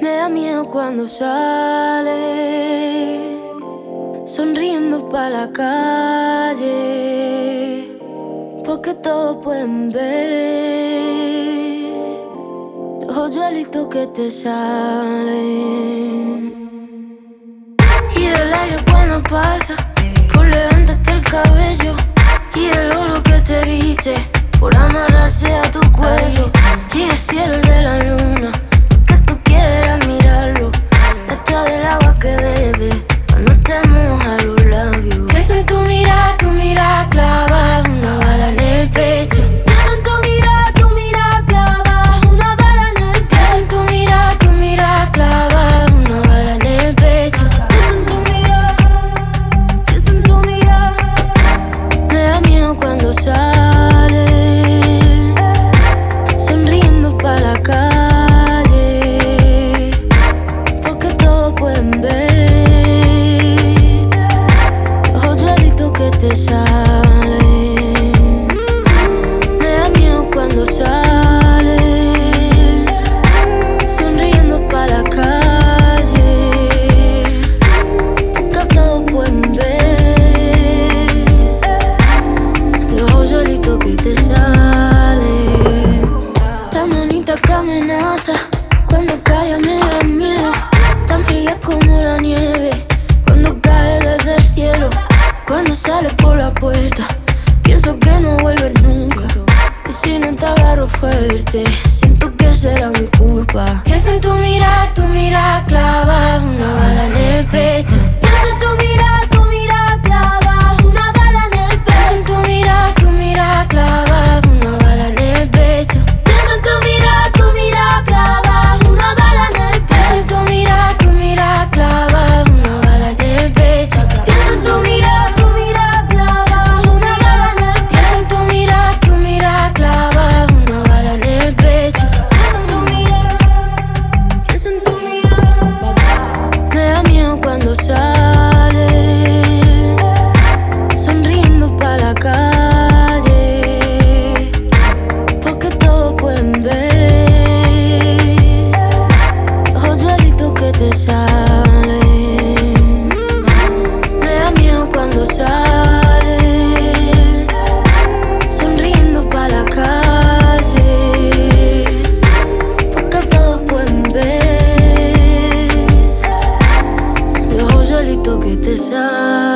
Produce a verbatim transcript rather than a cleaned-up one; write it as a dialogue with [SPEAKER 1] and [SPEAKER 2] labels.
[SPEAKER 1] Me da miedo cuando sale, sonriendo pa' la calle, porque todos pueden ver los hoyuelitos que te salen. Y del aire cuando pasa, por levantarte el cabello, y el oro que te viste, por amarrarse a tu cuello, y el cielo y de la luna, que tú quieras mirarlo, hasta del agua que bebe cuando te moja los labios. Pienso en tu mirada, tu mirada clava una bala en el pecho. Pienso en tu mirada, tu mirada clava una bala en el pecho. Pienso en tu mirada, tu mirada clava una bala en el pecho. Pienso en tu mirada, pienso en tu mirada. Me da miedo cuando sale, sonriendo pa' la calle, porque todos pueden ver los hoyuelitos que te salen. Me da miedo cuando sale, sonriendo pa' la calle, porque todos pueden ver los hoyuelitos que te salen. Tan bonita que amenaza, cuando calla me da miedo. Tan fría como la nieve, cuando cae desde el cielo. Cuando sales por la puerta, pienso que no vuelves nunca. Y si no te agarro fuerte, siento que será mi culpa. Pienso en tu mirada, tu mirada clava una bala en el pecho. Pienso en tu mirada, tu mirada clava una bala en el pecho. Pienso en tu mirada, tu mirada clava una bala en el pecho. Pienso en tu mirada, tu mirada clava una bala en el pecho. Pienso en tu mirada, tu mirada clava una bala en el pecho. Pienso en tu mirada, tu mirada clava una bala en el pecho. Pienso en tu mirada, tu mirada clava una bala en el pecho. Pienso en tu mirada, pienso en tu mirada. Me da miedo cuando sale, sonriendo pa' la calle, porque todos pueden ver los hoyuelitos que te salen. Me da miedo cuando sale, sonriendo pa' la calle, porque todos pueden ver los hoyuelitos que te salen.